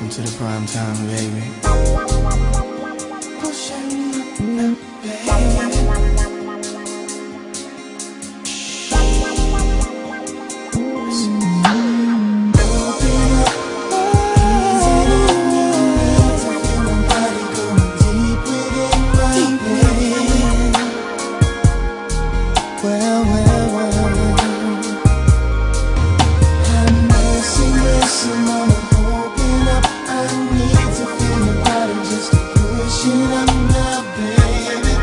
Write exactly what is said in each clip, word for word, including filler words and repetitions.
Welcome to the prime time, baby. Pushing up, baby. Well, well, well, have mercy, mercy, mama, open up. I need to feel your body, just push it up now, baby.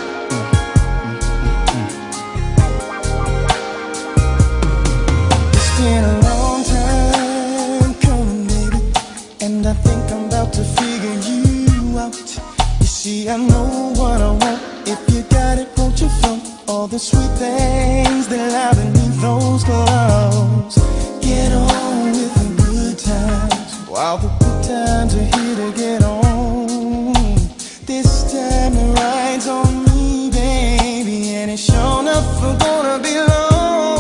It's been a long time coming, baby, and I think I'm about to figure you out. You see, I know what I want. If you got it, won't you float? All the sweet things that lie beneath those clothes. Get on with the good times while the good times are here to get on. This time the ride's on me, baby, and it's sure enough we're gonna be long.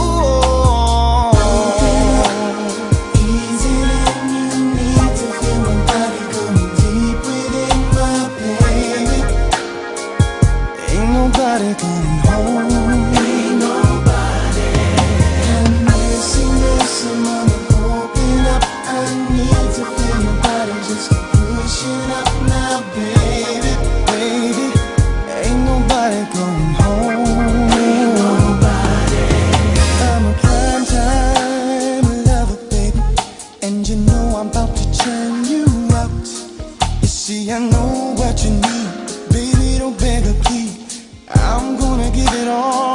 Easy and you need to feel my body going deep within my baby. Ain't nobody coming home. Ain't nobody. Have mercy, mercy, mama, open up. I need to feel your body, just push it up now, baby, baby. Ain't nobody coming home. Ain't nobody. I'm a prime time lover, baby, and you know I'm about to turn you out. You see, I know what you need, baby, don't beg or plead. I'm gonna give it all.